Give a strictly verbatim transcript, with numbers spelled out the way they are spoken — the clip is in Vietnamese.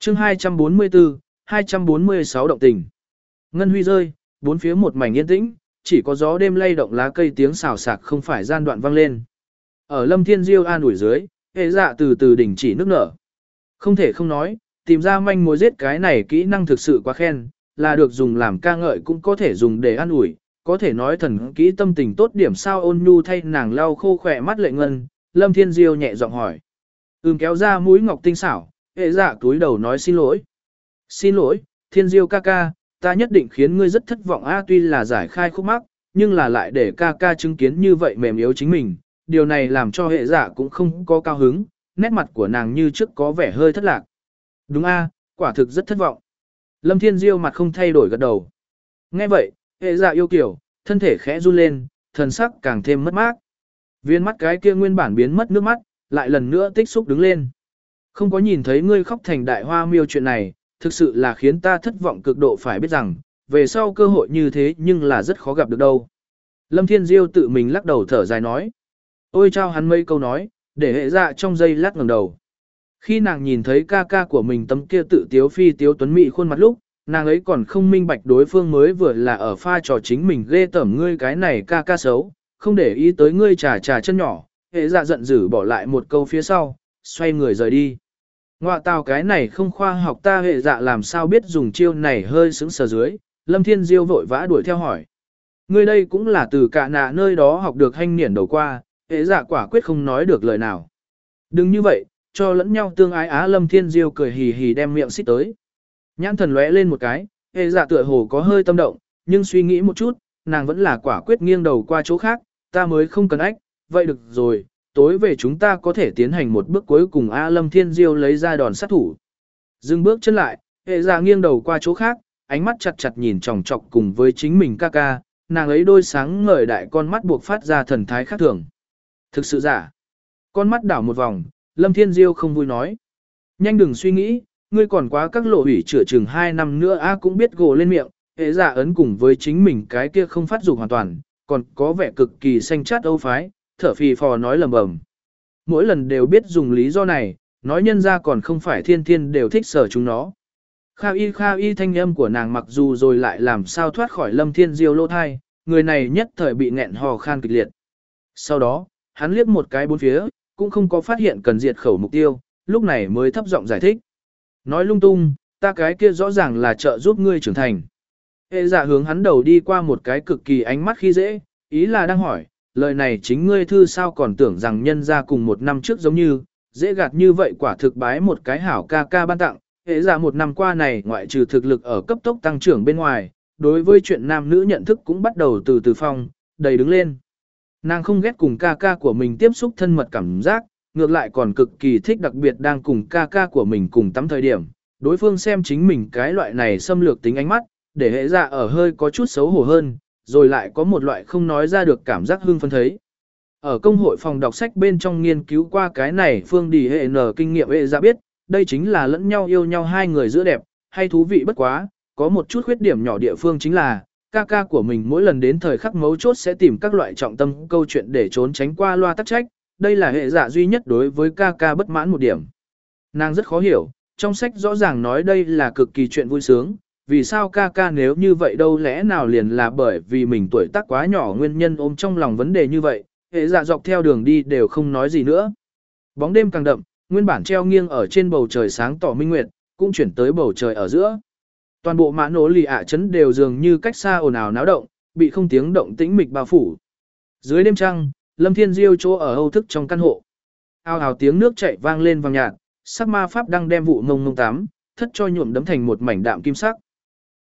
chương hai trăm bốn mươi tư, hai trăm bốn mươi sáu động tình. Ngân huy rơi, bốn phía một mảnh yên tĩnh, chỉ có gió đêm lay động lá cây tiếng xào xạc không phải gian đoạn vang lên. Ở Lâm Thiên Diêu an ủi dưới, hệ dạ từ từ đình chỉ nước nở. Không thể không nói, tìm ra manh mối giết cái này kỹ năng thực sự quá khen, là được dùng làm ca ngợi cũng có thể dùng để an ủi, có thể nói thần kỹ tâm tình tốt điểm sao ôn nhu thay nàng lau khô khỏe mắt lệ ngân. Lâm Thiên Diêu nhẹ giọng hỏi. Ừm kéo ra mũi ngọc tinh xảo, hệ dạ túi đầu nói xin lỗi. Xin lỗi, Thiên Diêu ca ca, ta nhất định khiến ngươi rất thất vọng a tuy là giải khai khúc mắc, nhưng là lại để ca ca chứng kiến như vậy mềm yếu chính mình, điều này làm cho hệ dạ cũng không có cao hứng, nét mặt của nàng như trước có vẻ hơi thất lạc. Đúng a, quả thực rất thất vọng. Lâm Thiên Diêu mặt không thay đổi gật đầu. Nghe vậy, hệ dạ yêu kiểu, thân thể khẽ run lên, thần sắc càng thêm mất mát. Viên mắt cái kia nguyên bản biến mất nước mắt, lại lần nữa tích xúc đứng lên. Không có nhìn thấy ngươi khóc thành đại hoa miêu chuyện này, thực sự là khiến ta thất vọng cực độ phải biết rằng, về sau cơ hội như thế nhưng là rất khó gặp được đâu. Lâm Thiên Diêu tự mình lắc đầu thở dài nói. Ôi trao hắn mấy câu nói, để hệ dạ trong giây lát ngẩng đầu. Khi nàng nhìn thấy ca ca của mình tấm kia tự tiếu phi tiếu tuấn mỹ khuôn mặt lúc, nàng ấy còn không minh bạch đối phương mới vừa là ở pha trò chính mình ghê tởm ngươi cái này ca ca xấu, không để ý tới ngươi trà trà chân nhỏ, hệ dạ giận dữ bỏ lại một câu phía sau, xoay người rời đi. Ngoạ tào cái này không khoa học ta hệ dạ làm sao biết dùng chiêu này hơi sững sờ dưới, Lâm Thiên Diêu vội vã đuổi theo hỏi. Ngươi đây cũng là từ cả nạ nơi đó học được hanh niển đầu qua, hệ dạ quả quyết không nói được lời nào. Đừng như vậy, cho lẫn nhau tương ái á Lâm Thiên Diêu cười hì hì đem miệng xích tới. Nhãn thần lóe lên một cái, hệ dạ tựa hồ có hơi tâm động, nhưng suy nghĩ một chút, nàng vẫn là quả quyết nghiêng đầu qua chỗ khác, ta mới không cần ách, vậy được rồi, tối về chúng ta có thể tiến hành một bước cuối cùng a Lâm Thiên Diêu lấy ra đòn sát thủ. Dừng bước chân lại, hệ dạ nghiêng đầu qua chỗ khác, ánh mắt chặt chặt nhìn chòng chọc cùng với chính mình ca ca, nàng ấy đôi sáng ngời đại con mắt buộc phát ra thần thái khác thường. Thực sự giả. Con mắt đảo một vòng, Lâm Thiên Diêu không vui nói. Nhanh đừng suy nghĩ, ngươi còn quá các lộ hủy chữa chừng hai năm nữa a cũng biết gồ lên miệng, hệ dạ ấn cùng với chính mình cái kia không phát dục hoàn toàn, còn có vẻ cực kỳ xanh chát âu phái, thở phì phò nói lầm bầm. Mỗi lần đều biết dùng lý do này, nói nhân ra còn không phải thiên thiên đều thích sở chúng nó. Kha y kha y thanh âm của nàng mặc dù rồi lại làm sao thoát khỏi Lâm Thiên Diêu lô thai, người này nhất thời bị nghẹn hò khan kịch liệt. Sau đó, hắn liếc một cái bốn phía, cũng không có phát hiện cần diệt khẩu mục tiêu, lúc này mới thấp giọng giải thích. Nói lung tung, ta cái kia rõ ràng là trợ giúp ngươi trưởng thành. Hệ dạ hướng hắn đầu đi qua một cái cực kỳ ánh mắt khi dễ, ý là đang hỏi, lời này chính ngươi thư sao còn tưởng rằng nhân ra cùng một năm trước giống như, dễ gạt như vậy quả thực bái một cái hảo ca ca ban tặng. Hệ dạ một năm qua này ngoại trừ thực lực ở cấp tốc tăng trưởng bên ngoài, đối với chuyện nam nữ nhận thức cũng bắt đầu từ từ phong, đầy đứng lên. Nàng không ghét cùng ca ca của mình tiếp xúc thân mật cảm giác, ngược lại còn cực kỳ thích đặc biệt đang cùng ca ca của mình cùng tắm thời điểm. Đối phương xem chính mình cái loại này xâm lược tính ánh mắt, để hệ dạ ở hơi có chút xấu hổ hơn, rồi lại có một loại không nói ra được cảm giác hưng phấn thấy. Ở công hội phòng đọc sách bên trong nghiên cứu qua cái này phương đi hệ nở kinh nghiệm hệ dạ biết, đây chính là lẫn nhau yêu nhau hai người giữa đẹp, hay thú vị bất quá, có một chút khuyết điểm nhỏ địa phương chính là, ca ca của mình mỗi lần đến thời khắc mấu chốt sẽ tìm các loại trọng tâm câu chuyện để trốn tránh qua loa tắc trách, đây là hệ dạ duy nhất đối với ca ca bất mãn một điểm. Nàng rất khó hiểu, trong sách rõ ràng nói đây là cực kỳ chuyện vui sướng, vì sao ca ca nếu như vậy đâu lẽ nào liền là bởi vì mình tuổi tác quá nhỏ nguyên nhân ôm trong lòng vấn đề như vậy, hệ dạ dọc theo đường đi đều không nói gì nữa. Bóng đêm càng đậm, nguyên bản treo nghiêng ở trên bầu trời sáng tỏ minh nguyệt, cũng chuyển tới bầu trời ở giữa. Toàn bộ mã nổ lì ạ chấn đều dường như cách xa ồn ào náo động, bị không tiếng động tĩnh mịch bao phủ. Dưới đêm trăng, Lâm Thiên Diêu chỗ ở âu thức trong căn hộ. Ao ào tiếng nước chảy vang lên vang nhạt, sắc ma pháp đang đem vụ ngông ngông tắm, thất cho nhuộm đấm thành một mảnh đạm kim sắc.